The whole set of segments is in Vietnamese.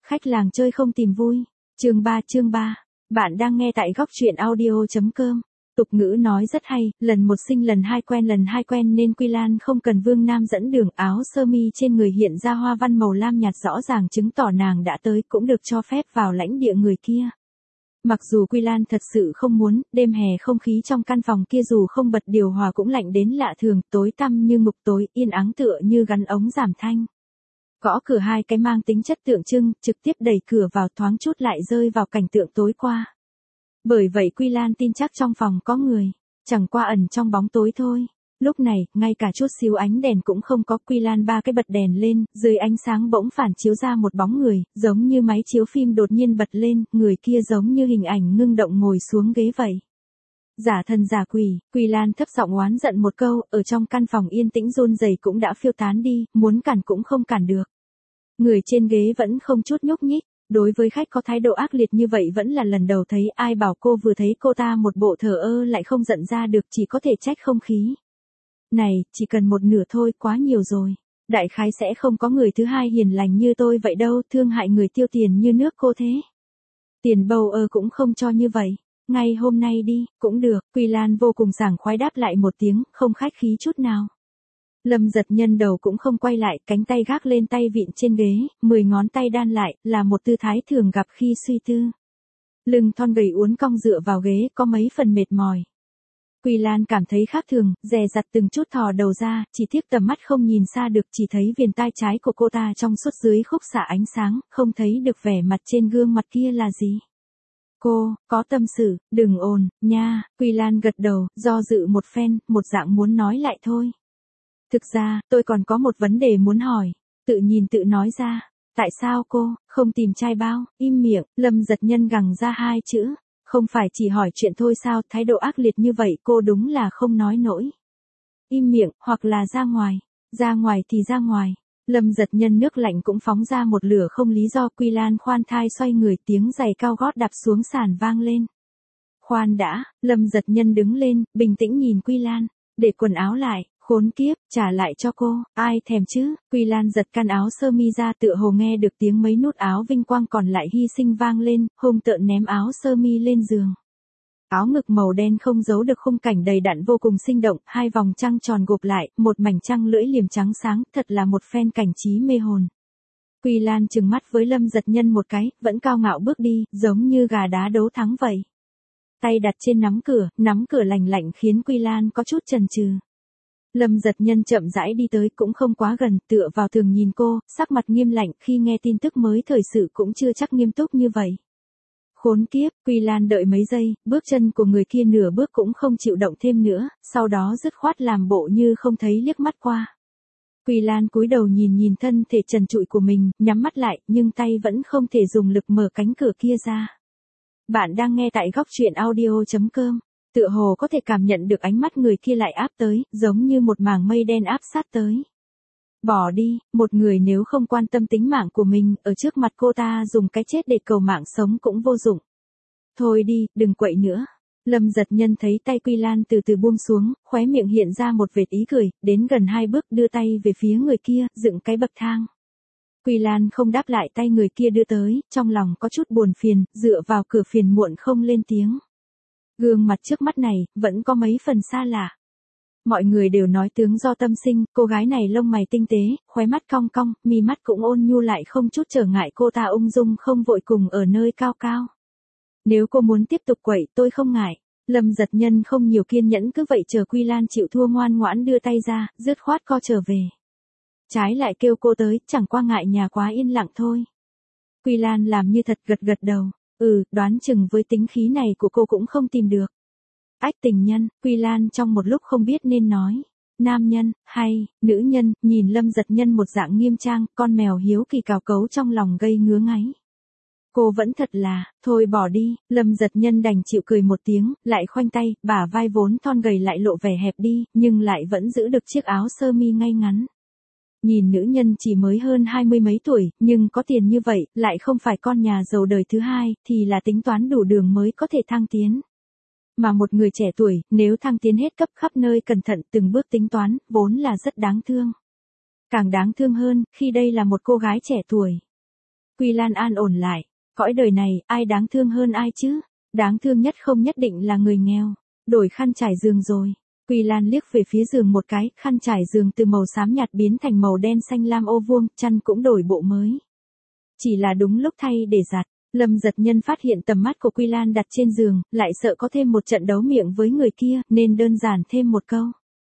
Khách làng chơi không tìm vui. Chương 3. Bạn đang nghe tại góc truyện audio.com. Tục ngữ nói rất hay, lần một sinh lần hai quen nên Quy Lan không cần Vương Nam dẫn đường. Áo sơ mi trên người hiện ra hoa văn màu lam nhạt rõ ràng chứng tỏ nàng đã tới, cũng được cho phép vào lãnh địa người kia. Mặc dù Quy Lan thật sự không muốn, đêm hè không khí trong căn phòng kia dù không bật điều hòa cũng lạnh đến lạ thường, tối tăm như ngục tối, yên ắng tựa như gắn ống giảm thanh. Gõ cửa hai cái mang tính chất tượng trưng, trực tiếp đẩy cửa vào, thoáng chút lại rơi vào cảnh tượng tối qua. Bởi vậy Quy Lan tin chắc trong phòng có người, chẳng qua ẩn trong bóng tối thôi. Lúc này, ngay cả chút xíu ánh đèn cũng không có. Quy Lan ba cái bật đèn lên, dưới ánh sáng bỗng phản chiếu ra một bóng người, giống như máy chiếu phim đột nhiên bật lên, người kia giống như hình ảnh ngưng động ngồi xuống ghế vậy. Giả thần giả quỷ, Quy Lan thấp giọng oán giận một câu, ở trong căn phòng yên tĩnh run rẩy cũng đã phiêu tán đi, muốn cản cũng không cản được. Người trên ghế vẫn không chút nhúc nhích, đối với khách có thái độ ác liệt như vậy vẫn là lần đầu thấy. Ai bảo cô vừa thấy cô ta một bộ thờ ơ lại không giận ra được, chỉ có thể trách không khí. Này, chỉ cần một nửa thôi, quá nhiều rồi. Đại khái sẽ không có người thứ hai hiền lành như tôi vậy đâu, thương hại người tiêu tiền như nước cô thế. Tiền bầu cũng không cho như vậy. Ngay hôm nay đi, cũng được. Quy Lan vô cùng sảng khoái đáp lại một tiếng, không khách khí chút nào. Lâm Giật Nhân đầu cũng không quay lại, cánh tay gác lên tay vịn trên ghế, 10 ngón tay đan lại, là một tư thái thường gặp khi suy tư. Lưng thon gầy uốn cong dựa vào ghế, có mấy phần mệt mỏi. Quy Lan cảm thấy khác thường, dè dặt từng chút thò đầu ra, chỉ tiếc tầm mắt không nhìn xa được, chỉ thấy viền tai trái của cô ta trong suốt dưới khúc xạ ánh sáng, không thấy được vẻ mặt trên gương mặt kia là gì. Cô, có tâm sự, đừng ồn, nha. Quy Lan gật đầu, do dự một phen, một dạng muốn nói lại thôi. Thực ra, tôi còn có một vấn đề muốn hỏi. Tự nhìn tự nói ra. Tại sao cô không tìm trai bao? Im miệng. Lâm Giật Nhân gằng ra hai chữ. Không phải chỉ hỏi chuyện thôi sao? Thái độ ác liệt như vậy cô đúng là không nói nổi. Im miệng, hoặc là ra ngoài. Ra ngoài thì ra ngoài. Lâm Giật Nhân nước lạnh cũng phóng ra một lửa không lý do. Quy Lan khoan thai xoay người, tiếng giày cao gót đạp xuống sàn vang lên. Khoan đã. Lâm Giật Nhân đứng lên, bình tĩnh nhìn Quy Lan. Để quần áo lại. Khốn kiếp, trả lại cho cô, ai thèm chứ. Quy Lan giật căn áo sơ mi ra, tựa hồ nghe được tiếng mấy nút áo vinh quang còn lại hy sinh vang lên, hung tợn ném áo sơ mi lên giường. Áo ngực màu đen không giấu được khung cảnh đầy đặn vô cùng sinh động, hai vòng trăng tròn gộp lại, một mảnh trăng lưỡi liềm trắng sáng, thật là một phen cảnh trí mê hồn. Quy Lan trừng mắt với Lâm Giật Nhân một cái, vẫn cao ngạo bước đi, giống như gà đá đấu thắng vậy. Tay đặt trên nắm cửa lành lạnh khiến Quy Lan có chút chần chừ. Lâm Giật Nhân chậm rãi đi tới, cũng không quá gần, tựa vào tường nhìn cô, sắc mặt nghiêm lạnh. Khi nghe tin tức mới thời sự cũng chưa chắc nghiêm túc như vậy. Khốn kiếp. Quy Lan đợi mấy giây, bước chân của người kia nửa bước cũng không chịu động thêm nữa, sau đó dứt khoát làm bộ như không thấy liếc mắt qua. Quy Lan cúi đầu nhìn thân thể trần trụi của mình, nhắm mắt lại, nhưng tay vẫn không thể dùng lực mở cánh cửa kia ra. Bạn đang nghe tại góc truyện audio.com. Tựa hồ có thể cảm nhận được ánh mắt người kia lại áp tới, giống như một màng mây đen áp sát tới. Bỏ đi, một người nếu không quan tâm tính mạng của mình, ở trước mặt cô ta dùng cái chết để cầu mạng sống cũng vô dụng. Thôi đi, đừng quậy nữa. Lâm Giật Nhân thấy tay Quy Lan từ từ buông xuống, khóe miệng hiện ra một vệt ý cười, đến gần hai bước đưa tay về phía người kia, dựng cái bậc thang. Quy Lan không đáp lại tay người kia đưa tới, trong lòng có chút buồn phiền, dựa vào cửa phiền muộn không lên tiếng. Gương mặt trước mắt này, vẫn có mấy phần xa lạ. Mọi người đều nói tướng do tâm sinh, cô gái này lông mày tinh tế, khóe mắt cong cong, mi mắt cũng ôn nhu lại không chút trở ngại. Cô ta ung dung không vội cùng ở nơi cao cao. Nếu cô muốn tiếp tục quậy, tôi không ngại. Lâm Giật Nhân không nhiều kiên nhẫn, cứ vậy chờ Quy Lan chịu thua ngoan ngoãn đưa tay ra, dứt khoát co trở về. Trái lại kêu cô tới, chẳng qua ngại nhà quá yên lặng thôi. Quy Lan làm như thật gật gật đầu. Đoán chừng với tính khí này của cô cũng không tìm được. Ách tình nhân. Quy Lan trong một lúc không biết nên nói. Nam nhân, hay, nữ nhân, nhìn Lâm Giật Nhân một dạng nghiêm trang, con mèo hiếu kỳ cào cấu trong lòng gây ngứa ngáy. Cô vẫn thật là, thôi bỏ đi. Lâm Giật Nhân đành chịu cười một tiếng, lại khoanh tay, bả vai vốn thon gầy lại lộ vẻ hẹp đi, nhưng lại vẫn giữ được chiếc áo sơ mi ngay ngắn. Nhìn nữ nhân chỉ mới hơn 20 mấy tuổi, nhưng có tiền như vậy, lại không phải con nhà giàu đời thứ hai, thì là tính toán đủ đường mới có thể thăng tiến. Mà một người trẻ tuổi, nếu thăng tiến hết cấp khắp nơi cẩn thận từng bước tính toán, vốn là rất đáng thương. Càng đáng thương hơn, khi đây là một cô gái trẻ tuổi. Quy Lan an ổn lại. Cõi đời này, ai đáng thương hơn ai chứ? Đáng thương nhất không nhất định là người nghèo. Đổi khăn trải giường rồi. Quy Lan liếc về phía giường một cái, khăn trải giường từ màu xám nhạt biến thành màu đen xanh lam ô vuông, chăn cũng đổi bộ mới. Chỉ là đúng lúc thay để giặt, Lâm Dật Nhân phát hiện tầm mắt của Quy Lan đặt trên giường, lại sợ có thêm một trận đấu miệng với người kia, nên đơn giản thêm một câu.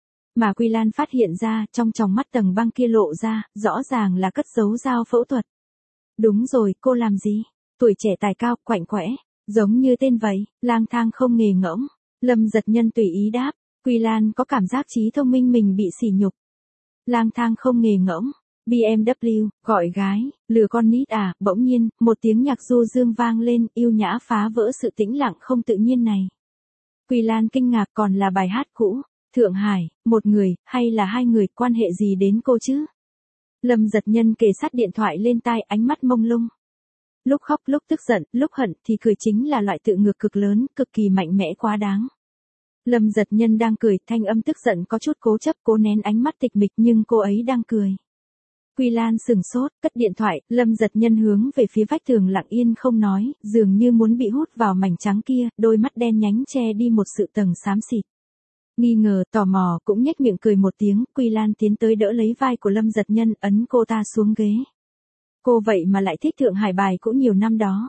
Mà Quy Lan phát hiện ra, trong tròng mắt tầng băng kia lộ ra, rõ ràng là cất giấu dao phẫu thuật. Đúng rồi, cô làm gì? Tuổi trẻ tài cao, quạnh quẽ, giống như tên vậy, lang thang không nghề ngỗng. Lâm Dật Nhân tùy ý đáp, Quy Lan có cảm giác trí thông minh mình bị sỉ nhục. Lang thang không nghề ngỗng, BMW, gọi gái, lừa con nít à, bỗng nhiên, một tiếng nhạc du dương vang lên, yêu nhã phá vỡ sự tĩnh lặng không tự nhiên này. Quy Lan kinh ngạc, còn là bài hát cũ. Thượng Hải, một người, hay là hai người, quan hệ gì đến cô chứ? Lâm Dật Nhân kề sát điện thoại lên tai, ánh mắt mông lung. Lúc khóc, lúc tức giận, lúc hận thì cười chính là loại tự ngược cực lớn, cực kỳ mạnh mẽ quá đáng. Lâm Dật Nhân đang cười, thanh âm tức giận có chút cố chấp, cố nén ánh mắt tịch mịch nhưng cô ấy đang cười. Quy Lan sừng sốt, cất điện thoại, Lâm Dật Nhân hướng về phía vách tường lặng yên không nói, dường như muốn bị hút vào mảnh trắng kia, đôi mắt đen nhánh che đi một sự tầng xám xịt. Nghi ngờ, tò mò, cũng nhếch miệng cười một tiếng, Quy Lan tiến tới đỡ lấy vai của Lâm Dật Nhân, ấn cô ta xuống ghế. Cô vậy mà lại thích Thượng Hải bài cũ nhiều năm đó.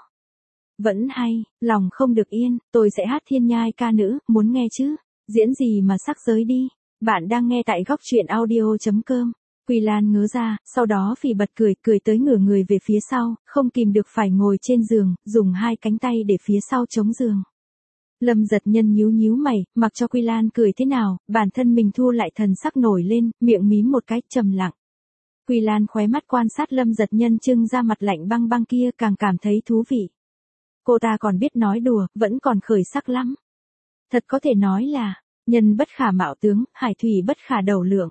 Vẫn hay, lòng không được yên, tôi sẽ hát thiên nhai ca nữ, muốn nghe chứ? Diễn gì mà sắc giới đi. Bạn đang nghe tại góc truyện audio.com. Quy Lan ngớ ra, sau đó phì bật cười, cười tới ngửa người về phía sau, không kìm được phải ngồi trên giường, dùng hai cánh tay để phía sau chống giường. Lâm Dật Nhân nhíu nhíu mày, mặc cho Quy Lan cười thế nào, bản thân mình thu lại thần sắc nổi lên, miệng mím một cái, trầm lặng. Quy Lan khóe mắt quan sát Lâm Dật Nhân trưng ra mặt lạnh băng băng kia, càng cảm thấy thú vị. Cô ta còn biết nói đùa, vẫn còn khởi sắc lắm. Thật có thể nói là, nhân bất khả mạo tướng, hải thủy bất khả đầu lượng.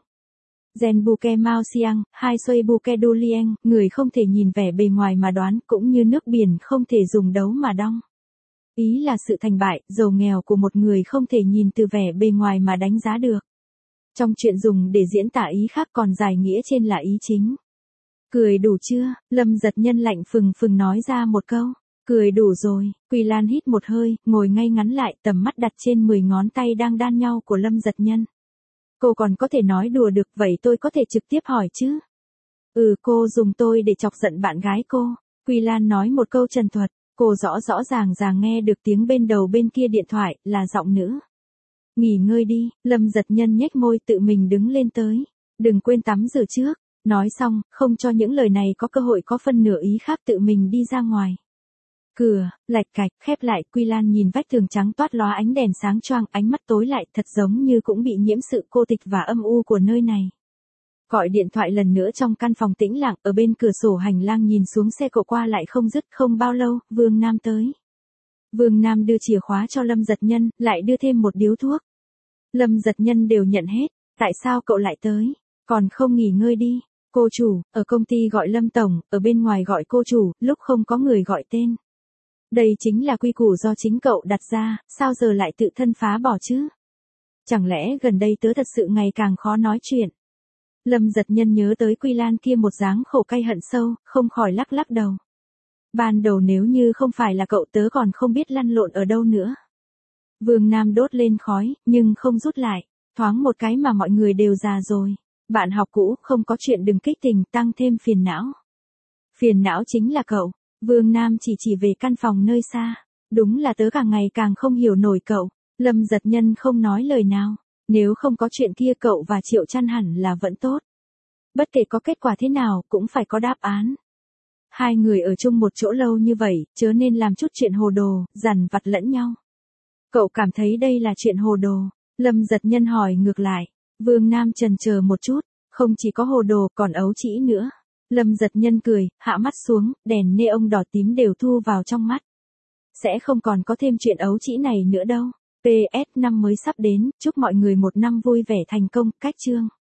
Gen bouquet Mao Xiang, hai xoay bouquet du Lieng, người không thể nhìn vẻ bề ngoài mà đoán, cũng như nước biển không thể dùng đấu mà đong. Ý là sự thành bại, giàu nghèo của một người không thể nhìn từ vẻ bề ngoài mà đánh giá được. Trong chuyện dùng để diễn tả ý khác còn giải nghĩa trên là ý chính. Cười đủ chưa? Lâm Dật Nhân lạnh phừng phừng nói ra một câu. Cười đủ rồi. Quy Lan hít một hơi, ngồi ngay ngắn lại, tầm mắt đặt trên 10 ngón tay đang đan nhau của Lâm Dật Nhân. Cô còn có thể nói đùa được, vậy tôi có thể trực tiếp hỏi chứ? Cô dùng tôi để chọc giận bạn gái cô. Quy Lan nói một câu trần thuật. Cô rõ ràng nghe được tiếng bên đầu bên kia điện thoại, là giọng nữ. Nghỉ ngơi đi, Lâm Dật Nhân nhếch môi tự mình đứng lên tới. Đừng quên tắm rửa trước. Nói xong, không cho những lời này có cơ hội có phân nửa ý khác, tự mình đi ra ngoài. Cửa, lạch cạch, khép lại, Quy Lan nhìn vách tường trắng toát lóa ánh đèn sáng choang, ánh mắt tối lại, thật giống như cũng bị nhiễm sự cô tịch và âm u của nơi này. Gọi điện thoại lần nữa trong căn phòng tĩnh lặng, ở bên cửa sổ hành lang nhìn xuống xe cộ qua lại không dứt, không bao lâu, Vương Nam tới. Vương Nam đưa chìa khóa cho Lâm Dật Nhân, lại đưa thêm một điếu thuốc. Lâm Dật Nhân đều nhận hết, tại sao cậu lại tới? Còn không nghỉ ngơi đi. Cô chủ, ở công ty gọi Lâm Tổng, ở bên ngoài gọi cô chủ, lúc không có người gọi tên. Đây chính là quy củ do chính cậu đặt ra, sao giờ lại tự thân phá bỏ chứ? Chẳng lẽ gần đây tớ thật sự ngày càng khó nói chuyện? Lâm Dật Nhân nhớ tới Quy Lan kia một dáng khổ cay hận sâu, không khỏi lắc lắc đầu. Ban đầu nếu như không phải là cậu tớ còn không biết lăn lộn ở đâu nữa. Vương Nam đốt lên khói, nhưng không rút lại, thoáng một cái mà mọi người đều già rồi. Bạn học cũ, không có chuyện đừng kích tình, tăng thêm phiền não. Phiền não chính là cậu. Vương Nam chỉ về căn phòng nơi xa. Đúng là tớ càng ngày càng không hiểu nổi cậu. Lâm Dật Nhân không nói lời nào. Nếu không có chuyện kia cậu và Triệu Trăn hẳn là vẫn tốt. Bất kể có kết quả thế nào, cũng phải có đáp án. Hai người ở chung một chỗ lâu như vậy, chớ nên làm chút chuyện hồ đồ, dằn vặt lẫn nhau. Cậu cảm thấy đây là chuyện hồ đồ? Lâm Dật Nhân hỏi ngược lại. Vương Nam chần chờ một chút, không chỉ có hồ đồ, còn ấu trĩ nữa. Lâm Dật Nhân cười, hạ mắt xuống, đèn neon đỏ tím đều thu vào trong mắt. Sẽ không còn có thêm chuyện ấu trĩ này nữa đâu. PS năm mới sắp đến, chúc mọi người một năm vui vẻ thành công, cách chương.